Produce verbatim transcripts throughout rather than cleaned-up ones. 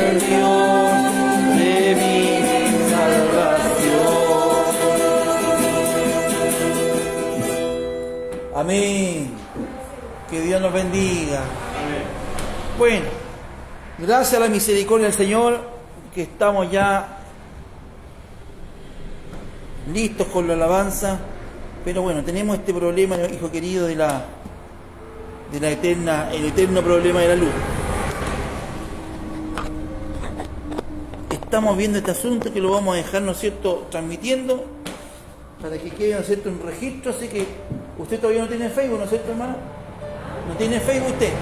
el Dios de mi salvación. Amén. Que Dios nos bendiga. Bueno, gracias a la misericordia del Señor, que estamos ya listos con la alabanza, pero bueno, tenemos este problema, hijo querido, de la de la eterna, el eterno problema de la luz. Estamos viendo este asunto que lo vamos a dejar, ¿no es cierto?, transmitiendo para que quede, ¿no es cierto?, un registro. Así que usted todavía no tiene Facebook, ¿no es cierto, hermano? ¿No tiene Facebook usted?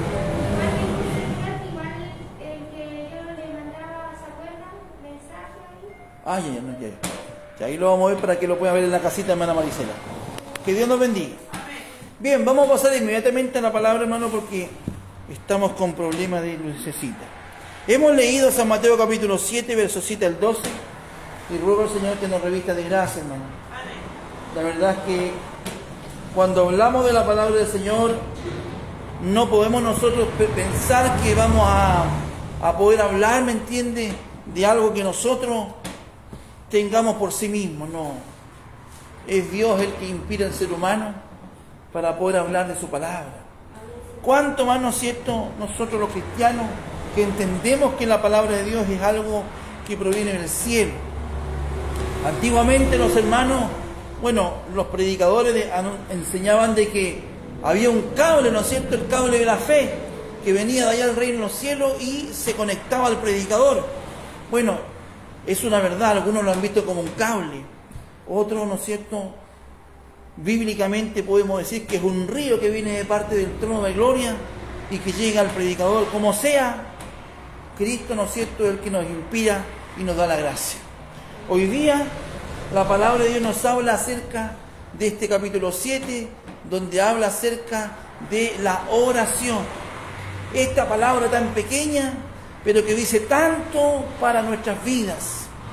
Ah, ya, ya, no, ya. Ya, ahí lo vamos a ver para que lo pueda ver en la casita, hermana Marisela. Que Dios nos bendiga. Bien, vamos a pasar inmediatamente a la palabra, hermano, porque estamos con problemas de lucecita. Hemos leído San Mateo capítulo siete, versos siete al doce, y ruego al Señor que nos revista de gracia, hermano. La verdad es que cuando hablamos de la palabra del Señor, no podemos nosotros pensar que vamos a, a poder hablar, ¿me entiende?, de algo que nosotros tengamos por sí mismos. No, es Dios el que inspira al ser humano para poder hablar de su palabra. ¿Cuánto más, no es cierto, nosotros los cristianos que entendemos que la palabra de Dios es algo que proviene del cielo? Antiguamente los hermanos, bueno, los predicadores de, enseñaban de que había un cable, ¿no es cierto?, el cable de la fe, que venía de allá del reino de los cielos y se conectaba al predicador. Bueno, es una verdad, algunos lo han visto como un cable, otros, ¿no es cierto?, bíblicamente podemos decir que es un río que viene de parte del trono de gloria y que llega al predicador. Como sea, Cristo, ¿no es cierto?, es el que nos inspira y nos da la gracia. Hoy día la palabra de Dios nos habla acerca de este capítulo siete, donde habla acerca de la oración. Esta palabra tan pequeña, pero que dice tanto para nuestras vidas.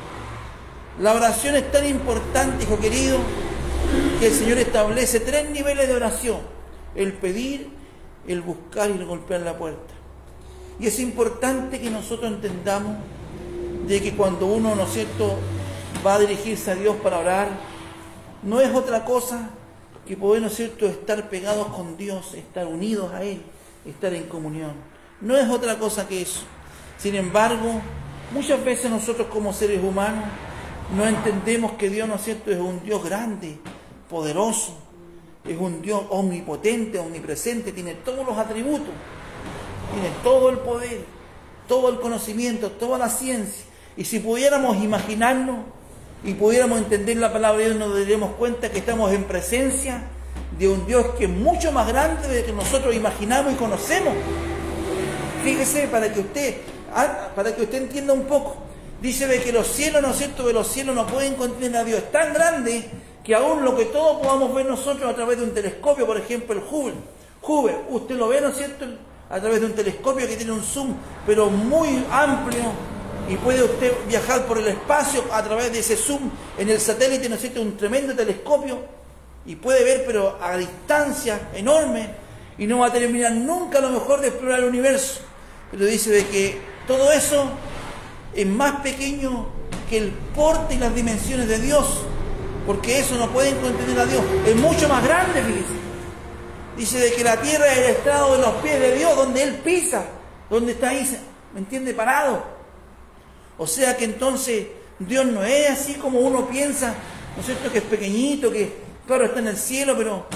La oración es tan importante, hijo querido, que el Señor establece tres niveles de oración: el pedir, el buscar y el golpear la puerta. Y es importante que nosotros entendamos de que cuando uno, ¿no es cierto?, va a dirigirse a Dios para orar, no es otra cosa que poder, ¿no es cierto?, estar pegados con Dios, estar unidos a Él, estar en comunión. No es otra cosa que eso. Sin embargo, muchas veces nosotros como seres humanos no entendemos que Dios, ¿no es cierto?, es un Dios grande, poderoso, es un Dios omnipotente, omnipresente, tiene todos los atributos, tiene todo el poder, todo el conocimiento, toda la ciencia. Y si pudiéramos imaginarnos y pudiéramos entender la palabra de Dios, nos daríamos cuenta que estamos en presencia de un Dios que es mucho más grande de lo que nosotros imaginamos y conocemos. Fíjese, para que usted, para que usted entienda un poco, dice de que los cielos, ¿no es cierto?, de los cielos no pueden contener a Dios. Es tan grande que aún lo que todos podamos ver nosotros a través de un telescopio, por ejemplo el Hubble, Hubble, usted lo ve, ¿no es cierto?, a través de un telescopio que tiene un zoom, pero muy amplio, y puede usted viajar por el espacio a través de ese zoom en el satélite, ¿no es cierto?, un tremendo telescopio, y puede ver, pero a distancia enorme, y no va a terminar nunca a lo mejor de explorar el universo. Pero dice de que todo eso es más pequeño que el porte y las dimensiones de Dios, porque eso no pueden contener a Dios. Es mucho más grande, fíjese. Dice de que la tierra es el estrado de los pies de Dios, donde Él pisa, donde está ahí, ¿me entiende?, parado. O sea que entonces Dios no es así como uno piensa, ¿no es cierto?, que es pequeñito, que claro está en el cielo, pero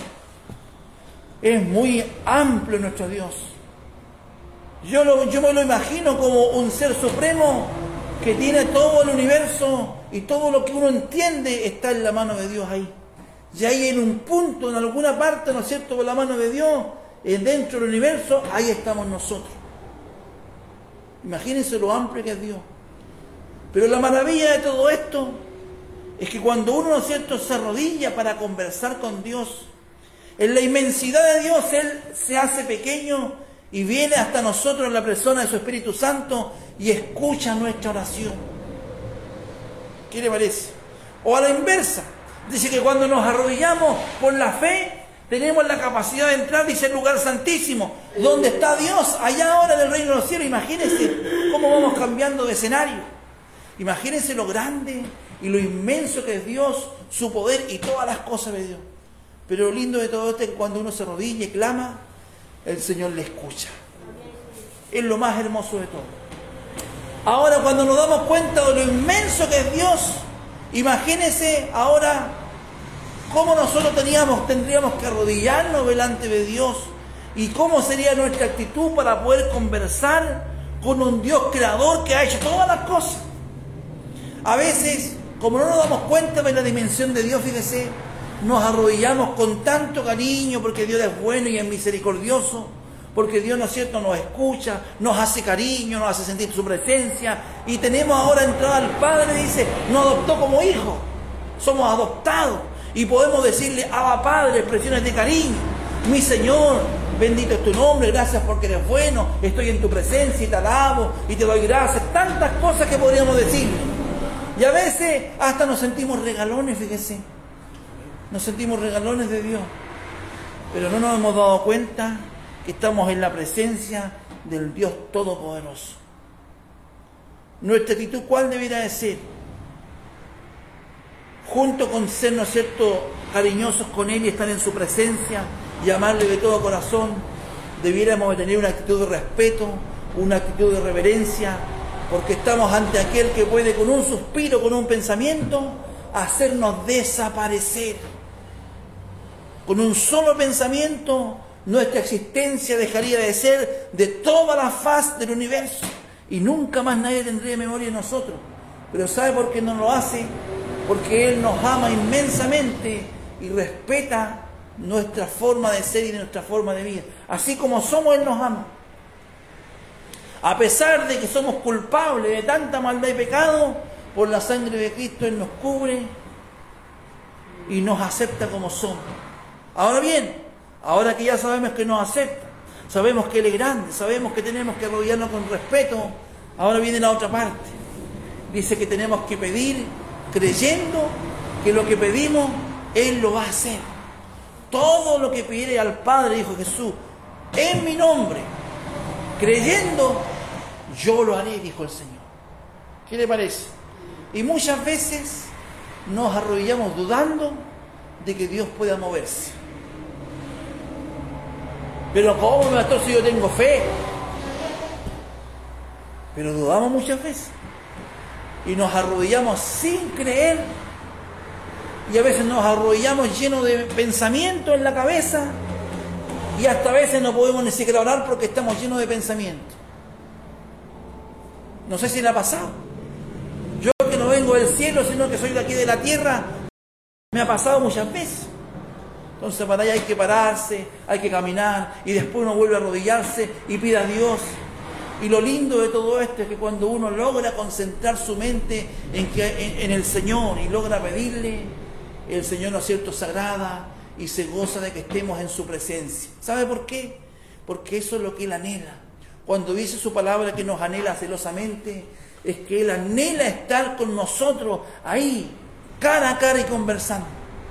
es muy amplio nuestro Dios. Yo, lo, yo me lo imagino como un ser supremo que tiene todo el universo y todo lo que uno entiende está en la mano de Dios ahí. Y ahí en un punto, en alguna parte, ¿no es cierto?, con la mano de Dios, dentro del universo, ahí estamos nosotros. Imagínense lo amplio que es Dios. Pero la maravilla de todo esto es que cuando uno, ¿no es cierto?, se arrodilla para conversar con Dios, en la inmensidad de Dios Él se hace pequeño y viene hasta nosotros en la persona de su Espíritu Santo y escucha nuestra oración. ¿Qué le parece? O a la inversa, dice que cuando nos arrodillamos por la fe, tenemos la capacidad de entrar, dice, el lugar santísimo, donde está Dios, allá ahora en el reino de los cielos. Imagínense cómo vamos cambiando de escenario. Imagínense lo grande y lo inmenso que es Dios, su poder y todas las cosas de Dios. Pero lo lindo de todo esto es que cuando uno se arrodilla y clama, el Señor le escucha. Es lo más hermoso de todo. Ahora, cuando nos damos cuenta de lo inmenso que es Dios, imagínense ahora cómo nosotros teníamos, tendríamos que arrodillarnos delante de Dios y cómo sería nuestra actitud para poder conversar con un Dios creador que ha hecho todas las cosas. A veces, como no nos damos cuenta de la dimensión de Dios, fíjese, nos arrodillamos con tanto cariño porque Dios es bueno y es misericordioso, porque Dios, ¿no es cierto?, nos escucha, nos hace cariño, nos hace sentir su presencia, y tenemos ahora entrada al Padre, dice, nos adoptó como hijos, somos adoptados, y podemos decirle, Abba Padre, expresiones de cariño, mi Señor, bendito es tu nombre, gracias porque eres bueno, estoy en tu presencia y te alabo y te doy gracias, tantas cosas que podríamos decirle. Y a veces hasta nos sentimos regalones, fíjese, nos sentimos regalones de Dios, pero no nos hemos dado cuenta que estamos en la presencia del Dios Todopoderoso. Nuestra actitud, ¿cuál debería de ser? Junto con ser, ¿no es cierto?, cariñosos con Él y estar en su presencia y amarle de todo corazón, debiéramos de tener una actitud de respeto, una actitud de reverencia, porque estamos ante aquel que puede con un suspiro, con un pensamiento, hacernos desaparecer. Con un solo pensamiento, nuestra existencia dejaría de ser de toda la faz del universo y nunca más nadie tendría memoria de nosotros. Pero ¿sabe por qué no lo hace? Porque Él nos ama inmensamente y respeta nuestra forma de ser y nuestra forma de vida. Así como somos, Él nos ama. A pesar de que somos culpables de tanta maldad y pecado, por la sangre de Cristo Él nos cubre y nos acepta como somos. Ahora bien, ahora que ya sabemos que nos acepta, sabemos que Él es grande, sabemos que tenemos que rodearnos con respeto, ahora viene la otra parte. Dice que tenemos que pedir creyendo que lo que pedimos Él lo va a hacer. Todo lo que pide al Padre, dijo Jesús, en mi nombre, creyendo, yo lo haré, dijo el Señor. ¿Qué le parece? Y muchas veces nos arrodillamos dudando de que Dios pueda moverse. Pero ¿cómo, pastor, si yo tengo fe? Pero dudamos muchas veces. Y nos arrodillamos sin creer. Y a veces nos arrodillamos llenos de pensamientos en la cabeza. Y hasta a veces no podemos ni siquiera orar porque estamos llenos de pensamientos. No sé si le ha pasado. Yo que no vengo del cielo, sino que soy de aquí de la tierra, me ha pasado muchas veces. Entonces para allá hay que pararse, hay que caminar, y después uno vuelve a arrodillarse y pide a Dios. Y lo lindo de todo esto es que cuando uno logra concentrar su mente en, que, en, en el Señor y logra pedirle, el Señor, ¿no es cierto?, se agrada y se goza de que estemos en su presencia. ¿Sabe por qué? Porque eso es lo que Él anhela. Cuando dice su palabra que nos anhela celosamente, es que Él anhela estar con nosotros ahí, cara a cara y conversando.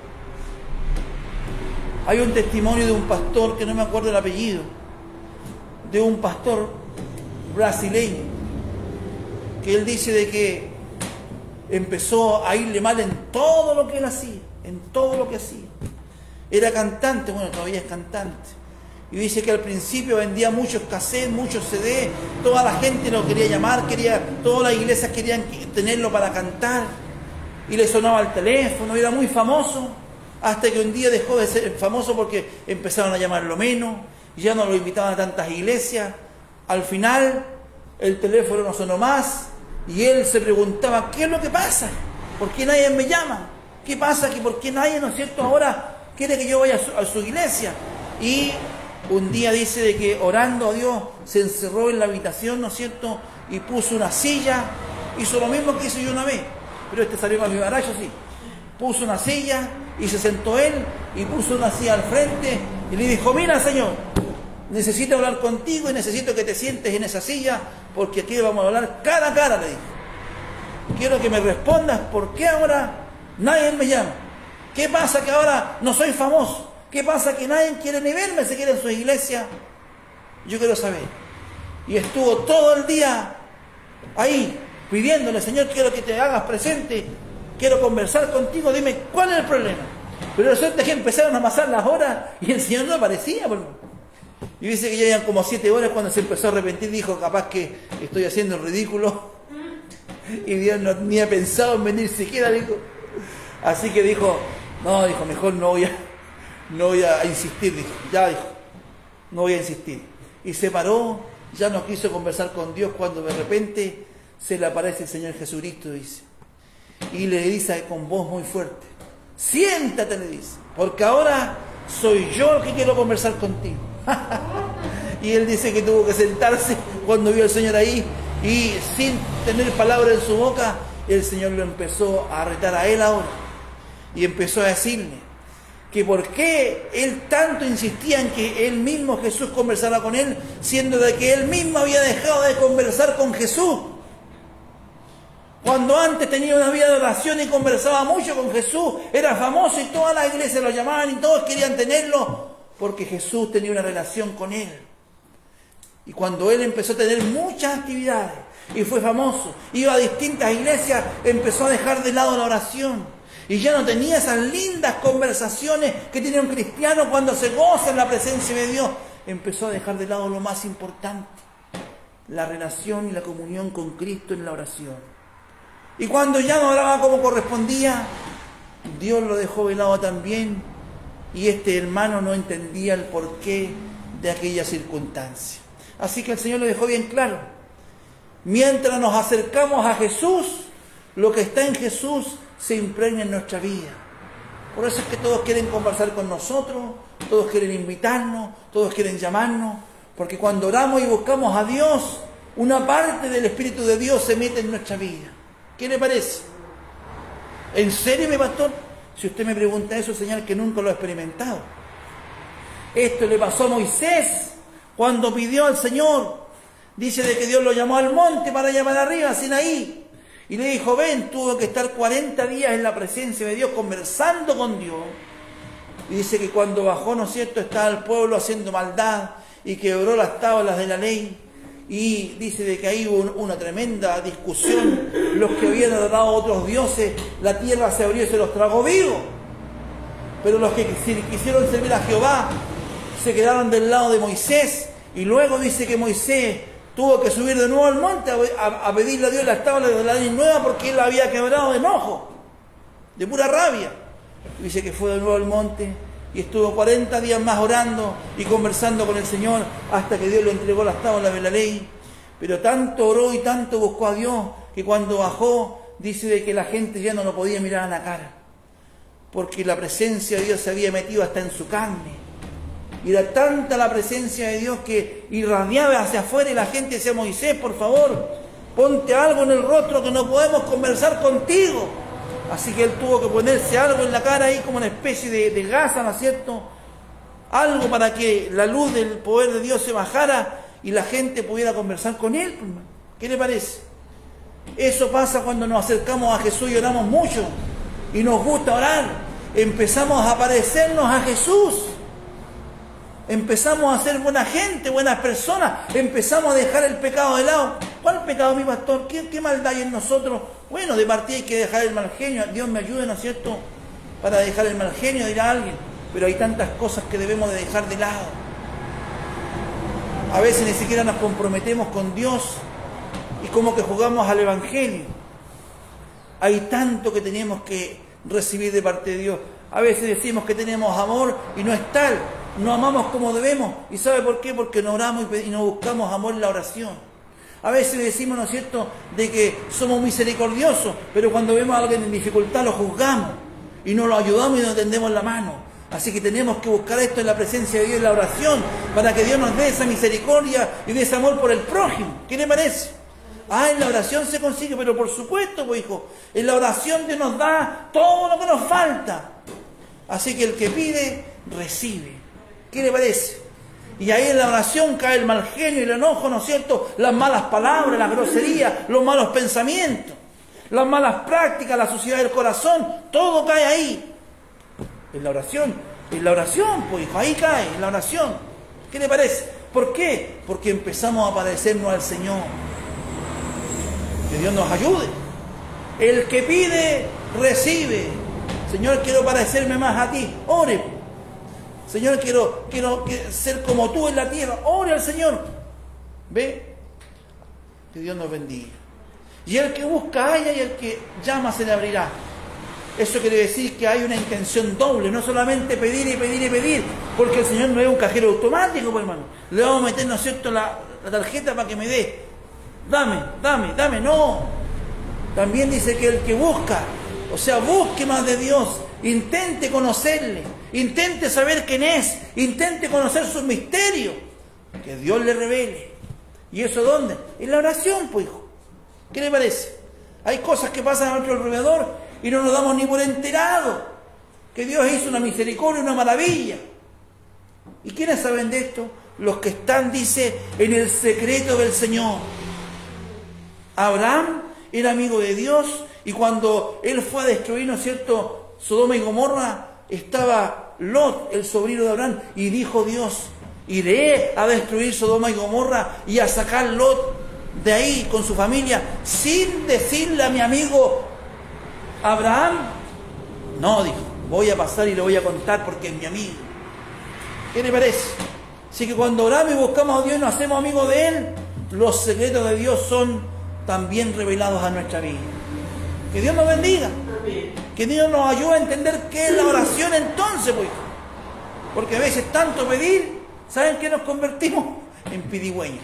Hay un testimonio de un pastor, que no me acuerdo el apellido, de un pastor brasileño, que él dice de que empezó a irle mal en todo lo que él hacía, en todo lo que hacía. Era cantante, bueno, todavía es cantante. Y dice que al principio vendía muchos cassettes, muchos C D, toda la gente lo quería llamar, quería, todas las iglesias querían tenerlo para cantar, y le sonaba el teléfono, era muy famoso, hasta que un día dejó de ser famoso porque empezaron a llamarlo menos, ya no lo invitaban a tantas iglesias. Al final el teléfono no sonó más y él se preguntaba, ¿qué es lo que pasa? ¿Por qué nadie me llama? ¿Qué pasa? ¿Que ¿Por qué nadie, ¿no es cierto?, ahora quiere que yo vaya a su, a su iglesia? Y un día dice de que orando a Dios se encerró en la habitación, ¿no es cierto?, y puso una silla, hizo lo mismo que hice yo una vez, pero este salió con mi baracho, sí. Puso una silla y se sentó él y puso una silla al frente y le dijo, mira, Señor, necesito hablar contigo y necesito que te sientes en esa silla porque aquí vamos a hablar cara a cara, le dijo. Quiero que me respondas por qué ahora nadie me llama. ¿Qué pasa que ahora no soy famoso? ¿Qué pasa que nadie quiere ni verme, se quiere en su iglesia? Yo quiero saber. Y estuvo todo el día ahí, pidiéndole, Señor, quiero que te hagas presente, quiero conversar contigo, dime cuál es el problema. Pero resulta que empezaron a pasar las horas y el Señor no aparecía. Y dice que ya eran como siete horas cuando se empezó a arrepentir, dijo, capaz que estoy haciendo el ridículo. Y Dios no ni ha pensado en venir siquiera, dijo. Así que dijo, no, dijo, mejor no voy a, no voy a insistir, dijo, ya dijo, no voy a insistir. Y se paró, ya no quiso conversar con Dios cuando de repente se le aparece el Señor Jesucristo, dice. Y le dice con voz muy fuerte, siéntate, le dice, porque ahora soy yo el que quiero conversar contigo. Y él dice que tuvo que sentarse cuando vio al Señor ahí y sin tener palabra en su boca, el Señor lo empezó a retar a él ahora y empezó a decirle que por qué él tanto insistía en que él mismo, Jesús, conversara con él, siendo de que él mismo había dejado de conversar con Jesús. Cuando antes tenía una vida de oración y conversaba mucho con Jesús, era famoso y toda la iglesia lo llamaban y todos querían tenerlo porque Jesús tenía una relación con él. Y cuando él empezó a tener muchas actividades y fue famoso, iba a distintas iglesias, empezó a dejar de lado la oración. Y ya no tenía esas lindas conversaciones que tiene un cristiano cuando se goza en la presencia de Dios. Empezó a dejar de lado lo más importante, la relación y la comunión con Cristo en la oración. Y cuando ya no oraba como correspondía, Dios lo dejó de lado también. Y este hermano no entendía el porqué de aquella circunstancia. Así que el Señor lo dejó bien claro. Mientras nos acercamos a Jesús, lo que está en Jesús se impregna en nuestra vida. Por eso es que todos quieren conversar con nosotros, todos quieren invitarnos, todos quieren llamarnos, porque cuando oramos y buscamos a Dios, una parte del Espíritu de Dios se mete en nuestra vida. ¿Qué le parece? ¿En serio, mi pastor? Si usted me pregunta eso, señal que nunca lo ha experimentado. Esto le pasó a Moisés cuando pidió al Señor. Dice de que Dios lo llamó al monte para llamar arriba, a Sinaí. Y le dijo, ven, tuvo que estar cuarenta días en la presencia de Dios, conversando con Dios. Y dice que cuando bajó, ¿no es cierto?, estaba el pueblo haciendo maldad y quebró las tablas de la ley. Y dice de que ahí hubo una tremenda discusión. Los que habían adorado a otros dioses, la tierra se abrió y se los tragó vivos. Pero los que quisieron servir a Jehová se quedaron del lado de Moisés. Y luego dice que Moisés tuvo que subir de nuevo al monte a, a, a pedirle a Dios las tablas de la ley nueva porque él la había quebrado de enojo, de pura rabia. Dice que fue de nuevo al monte y estuvo cuarenta días más orando y conversando con el Señor hasta que Dios le entregó las tablas de la ley. Pero tanto oró y tanto buscó a Dios que cuando bajó, dice de que la gente ya no lo podía mirar a la cara, porque la presencia de Dios se había metido hasta en su carne. Y era tanta la presencia de Dios que irradiaba hacia afuera y la gente decía, Moisés, por favor, ponte algo en el rostro que no podemos conversar contigo. Así que él tuvo que ponerse algo en la cara ahí como una especie de, de gasa, ¿no es cierto? Algo para que la luz del poder de Dios se bajara y la gente pudiera conversar con él. ¿Qué le parece? Eso pasa cuando nos acercamos a Jesús y oramos mucho y nos gusta orar. Empezamos a parecernos a Jesús. Empezamos a ser buena gente, buenas personas. Empezamos a dejar el pecado de lado. ¿Cuál pecado, mi pastor? ¿Qué, qué maldad hay en nosotros? Bueno, de partida hay que dejar el mal genio. Dios me ayude, ¿no es cierto?, para dejar el mal genio, dirá alguien. Pero hay tantas cosas que debemos de dejar de lado. A veces ni siquiera nos comprometemos con Dios y como que jugamos al Evangelio. Hay tanto que tenemos que recibir de parte de Dios. A veces decimos que tenemos amor y no es tal. No amamos como debemos. ¿Y sabe por qué? Porque no oramos y no buscamos amor en la oración. A veces decimos, ¿no es cierto?, de que somos misericordiosos, pero cuando vemos a alguien en dificultad lo juzgamos y no lo ayudamos y no tendemos la mano. Así que tenemos que buscar esto en la presencia de Dios, en la oración, para que Dios nos dé esa misericordia y dé ese amor por el prójimo. ¿Qué le parece? Ah, en la oración se consigue, pero por supuesto, pues hijo, en la oración Dios nos da todo lo que nos falta. Así que el que pide, recibe. ¿Qué le parece? Y ahí en la oración cae el mal genio y el enojo, ¿no es cierto? Las malas palabras, las groserías, los malos pensamientos, las malas prácticas, la suciedad del corazón, todo cae ahí. En la oración, en la oración, pues hijo, ahí cae, en la oración. ¿Qué le parece? ¿Por qué? Porque empezamos a parecernos al Señor. Que Dios nos ayude. El que pide, recibe. Señor, quiero parecerme más a ti. Ore. Señor, quiero, quiero ser como tú en la tierra. Ore al Señor. ¿Ve? Que Dios nos bendiga. Y el que busca halla y el que llama se le abrirá. Eso quiere decir que hay una intención doble, no solamente pedir y pedir y pedir, porque el Señor no es un cajero automático, pues, hermano. Le vamos a meter, ¿no es cierto?, la, la tarjeta para que me dé. Dame, dame, dame. No. También dice que el que busca, o sea, busque más de Dios, intente conocerle, intente saber quién es, intente conocer sus misterios, que Dios le revele. ¿Y eso dónde? En la oración, pues, hijo. ¿Qué le parece? Hay cosas que pasan a nuestro alrededor y no nos damos ni por enterado que Dios hizo una misericordia, una maravilla. ¿Y quiénes saben de esto? Los que están, dice, en el secreto del Señor. Abraham era amigo de Dios y cuando él fue a destruir, ¿no es cierto?, Sodoma y Gomorra, estaba Lot, el sobrino de Abraham, y dijo Dios: iré a destruir Sodoma y Gomorra y a sacar Lot de ahí con su familia, sin decirle a mi amigo Abraham. No, dijo, voy a pasar y le voy a contar porque es mi amigo. ¿Qué le parece? Así que cuando oramos y buscamos a Dios y nos hacemos amigos de Él, los secretos de Dios son también revelados a nuestra vida. Que Dios nos bendiga. Que Dios nos ayude a entender qué es la oración entonces, pues. Porque a veces tanto pedir, ¿saben qué nos convertimos? En pidigüeños.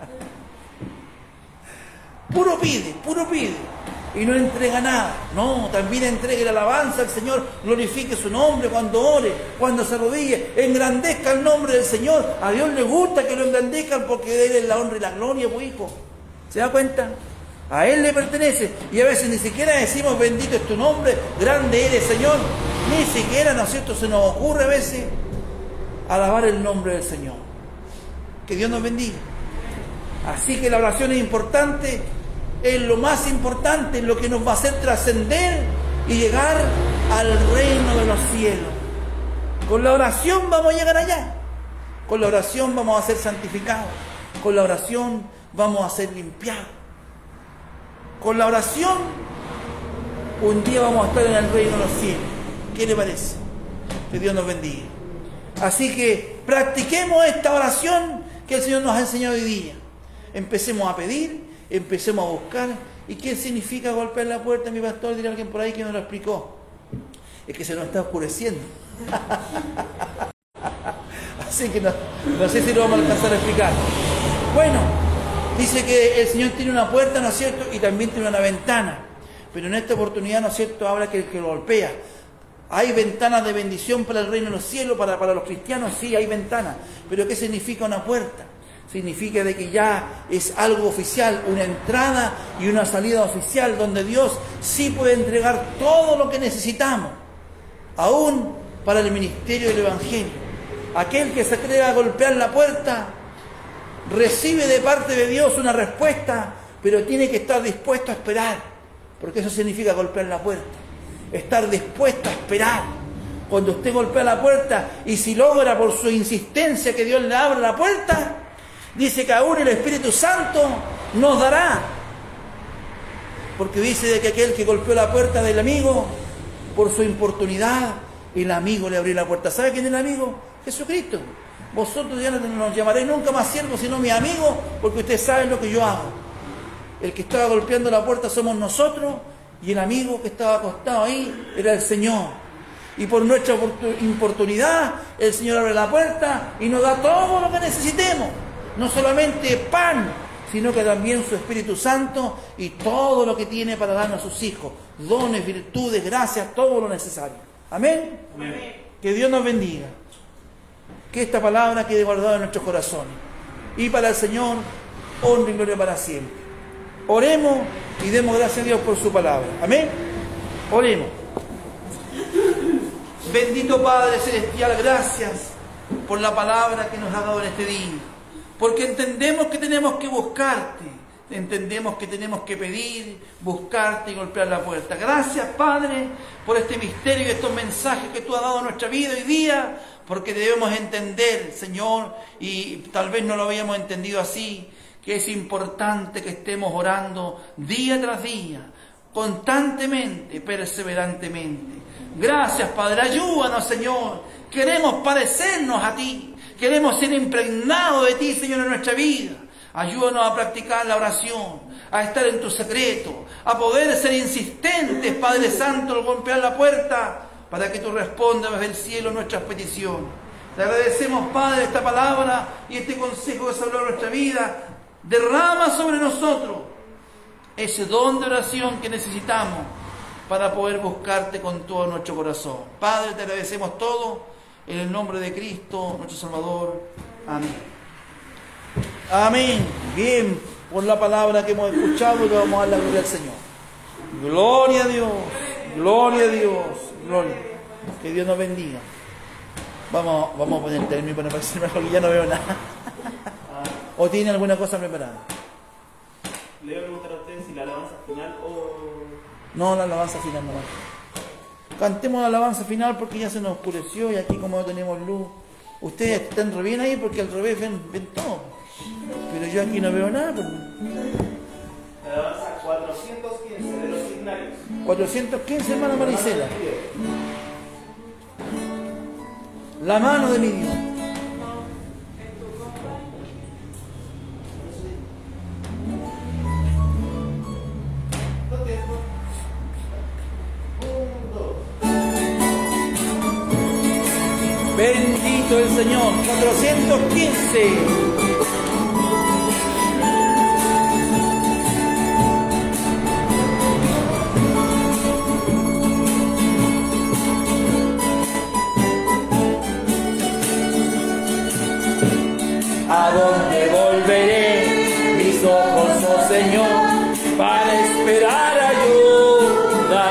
Puro pide, puro pide. Y no entrega nada. No, también entregue la alabanza al Señor, glorifique su nombre cuando ore, cuando se arrodille, engrandezca el nombre del Señor. A Dios le gusta que lo engrandezcan porque de Él es la honra y la gloria, pues, hijo. ¿Se da cuenta? A Él le pertenece. Y a veces ni siquiera decimos bendito es tu nombre, grande eres, Señor. Ni siquiera, ¿no es cierto?, se nos ocurre a veces alabar el nombre del Señor. Que Dios nos bendiga. Así que la oración es importante. Es lo más importante, es lo que nos va a hacer trascender y llegar al reino de los cielos. Con la oración vamos a llegar allá. Con la oración vamos a ser santificados. Con la oración vamos a ser limpiados. Con la oración un día vamos a estar en el reino de los cielos. ¿Qué le parece? Que Dios nos bendiga. Así que practiquemos esta oración que el Señor nos ha enseñado hoy día. Empecemos a pedir. Empecemos a buscar. ¿Y qué significa golpear la puerta, mi pastor? Dirá alguien por ahí que nos lo explicó. Es que se nos está oscureciendo. Así que no, no sé si lo vamos a alcanzar a explicar. Bueno, dice que el Señor tiene una puerta, ¿no es cierto? Y también tiene una ventana. Pero en esta oportunidad, ¿no es cierto?, habla que el que lo golpea. ¿Hay ventanas de bendición para el reino de los cielos, para, para los cristianos? Sí, hay ventanas. Pero ¿qué significa una puerta? Significa de que ya es algo oficial, una entrada y una salida oficial, donde Dios sí puede entregar todo lo que necesitamos, aún para el ministerio del Evangelio. Aquel que se atreve a golpear la puerta, recibe de parte de Dios una respuesta, pero tiene que estar dispuesto a esperar, porque eso significa golpear la puerta, estar dispuesto a esperar. Cuando usted golpea la puerta y si logra por su insistencia que Dios le abra la puerta, dice que aún el Espíritu Santo nos dará. Porque dice de que aquel que golpeó la puerta del amigo, por su importunidad, el amigo le abrió la puerta. ¿Sabe quién es el amigo? Jesucristo. Vosotros ya no nos llamaréis nunca más siervos, sino mi amigo, porque ustedes saben lo que yo hago. El que estaba golpeando la puerta somos nosotros, y el amigo que estaba acostado ahí era el Señor. Y por nuestra importunidad, el Señor abre la puerta y nos da todo lo que necesitemos. No solamente pan, sino que también su Espíritu Santo y todo lo que tiene para darnos a sus hijos. Dones, virtudes, gracias, todo lo necesario. ¿Amén? Amén. Que Dios nos bendiga. Que esta palabra quede guardada en nuestros corazones. Y para el Señor, honra y gloria para siempre. Oremos y demos gracias a Dios por su palabra. Amén. Oremos. Bendito Padre Celestial, gracias por la palabra que nos ha dado en este día. Porque entendemos que tenemos que buscarte, entendemos que tenemos que pedir, buscarte y golpear la puerta. Gracias, Padre, por este misterio y estos mensajes que tú has dado a nuestra vida hoy día, porque debemos entender, Señor, y tal vez no lo habíamos entendido así, que es importante que estemos orando día tras día, constantemente, perseverantemente. Gracias, Padre, ayúdanos, Señor. Queremos parecernos a ti, queremos ser impregnados de ti, Señor, en nuestra vida. Ayúdanos a practicar la oración, a estar en tu secreto, a poder ser insistentes, Padre Santo, al golpear la puerta, para que tú respondas desde el cielo nuestras peticiones. Te agradecemos, Padre, esta palabra y este consejo que se habló en nuestra vida. Derrama sobre nosotros ese don de oración que necesitamos para poder buscarte con todo nuestro corazón. Padre, te agradecemos todo en el nombre de Cristo, nuestro Salvador. Amén. Amén. Bien, por la palabra que hemos escuchado, le vamos a dar la gloria al Señor. Gloria a Dios, gloria a Dios, gloria. Que Dios nos bendiga. Vamos, vamos a poner el término para parecerme porque ya no veo nada. ¿O tiene alguna cosa preparada? Le voy a preguntar a ustedes si la alabanza final o... No, la alabanza final nomás. Cantemos la alabanza final porque ya se nos oscureció y aquí como no tenemos luz. Ustedes están re bien ahí porque al revés ven, ven todo. Pero yo aquí no veo nada. Pues. La alabanza cuatrocientos quince de los signarios. cuatrocientos quince, hermana Maricela. La mano de mi Dios. Bendito el Señor. cuatrocientos quince. ¿A dónde volveré mis ojos, oh Señor, para esperar ayuda?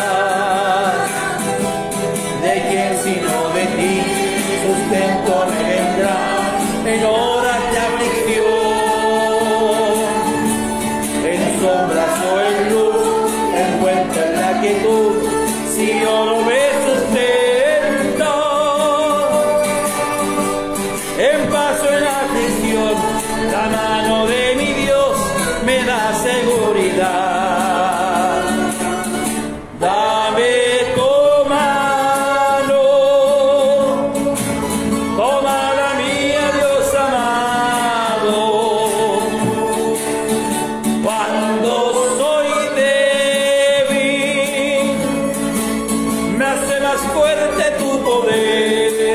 ¿De quién sino de ti sustento me vendrá en horas de aflicción? En sombras o en luz encuentro en la quietud, si yo no me sustento. En paso en aflicción, la mano de mi Dios me da seguridad. Dame tu mano, toma la mía, Dios amado. Cuando soy débil, me hace más fuerte tu poder.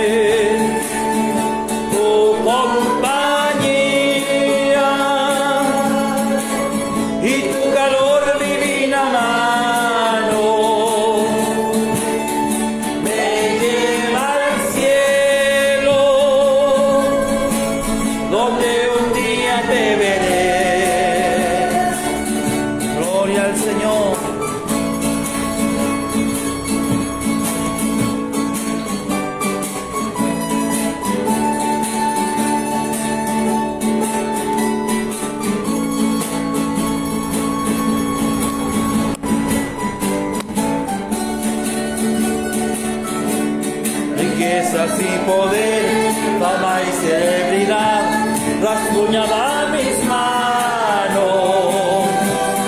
Y poder, fama y celebridad rasguñaba mis manos,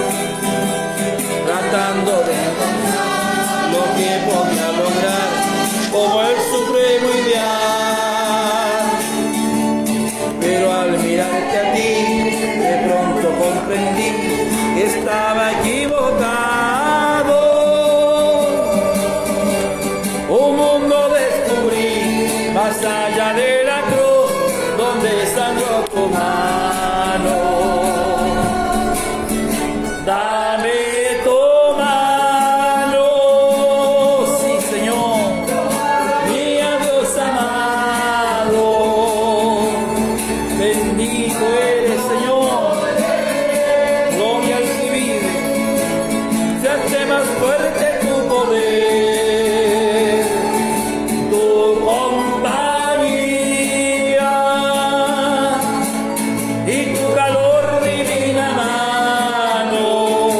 tratando de encontrar lo que podía lograr como el supremo ideal. Pero al mirarte a ti, de pronto comprendí que estaba equivocado. Un mundo descubrí más allá de la cruz, donde sangró tu mano. Dame tu mano, sí Señor, mía Dios amado. Bendito eres, Señor, gloria al que vive, se hace más fuerte tu poder. Y tu calor, divina mano,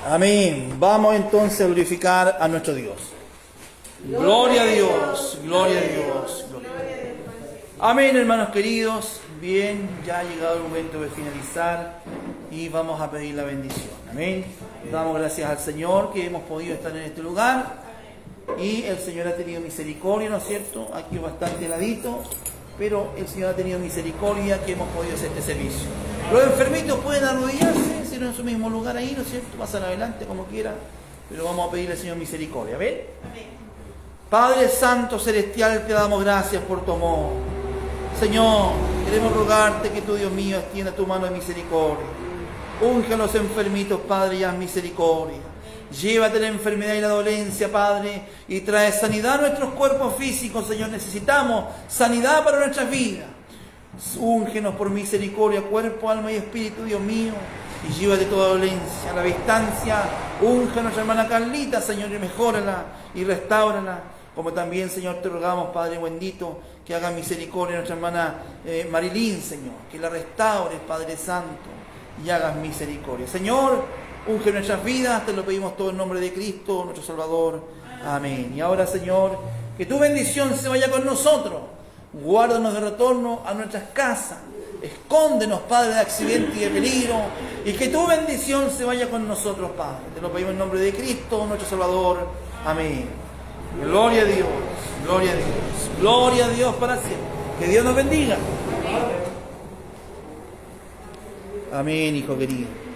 Amén. Vamos entonces a glorificar a nuestro Dios. Gloria a Dios, gloria a Dios, gloria a Dios. Amén, hermanos queridos. Bien, ya ha llegado el momento de finalizar y vamos a pedir la bendición. Amén. Damos gracias al Señor que hemos podido estar en este lugar y el Señor ha tenido misericordia, ¿no es cierto? Aquí bastante heladito, pero el Señor ha tenido misericordia que hemos podido hacer este servicio. Los enfermitos pueden arrodillarse, si no en su mismo lugar ahí, ¿no es cierto? Pasan adelante como quieran, pero vamos a pedirle al Señor misericordia. ¿Ven? Padre Santo Celestial, te damos gracias por tu amor. Señor, queremos rogarte que tú, Dios mío, extienda tu mano de misericordia. Unge a los enfermitos, Padre, y haz misericordia. Llévate la enfermedad y la dolencia, Padre, y trae sanidad a nuestros cuerpos físicos, Señor. Necesitamos sanidad para nuestras vidas. Úngenos por misericordia, cuerpo, alma y espíritu, Dios mío, y llévate toda dolencia. A la distancia, unge a nuestra hermana Carlita, Señor, y mejórala y restáurala. Como también, Señor, te rogamos, Padre bendito, que haga misericordia a nuestra hermana eh, Marilyn, Señor, que la restaures, Padre Santo, y hagas misericordia. Señor, unge nuestras vidas, te lo pedimos todo en nombre de Cristo, nuestro Salvador. Amén. Y ahora, Señor, que tu bendición se vaya con nosotros. Guárdanos de retorno a nuestras casas. Escóndenos, Padre, de accidente y de peligro. Y que tu bendición se vaya con nosotros, Padre. Te lo pedimos en nombre de Cristo, nuestro Salvador. Amén. Gloria a Dios, gloria a Dios, gloria a Dios para siempre. Que Dios nos bendiga. Amén, hijo querido.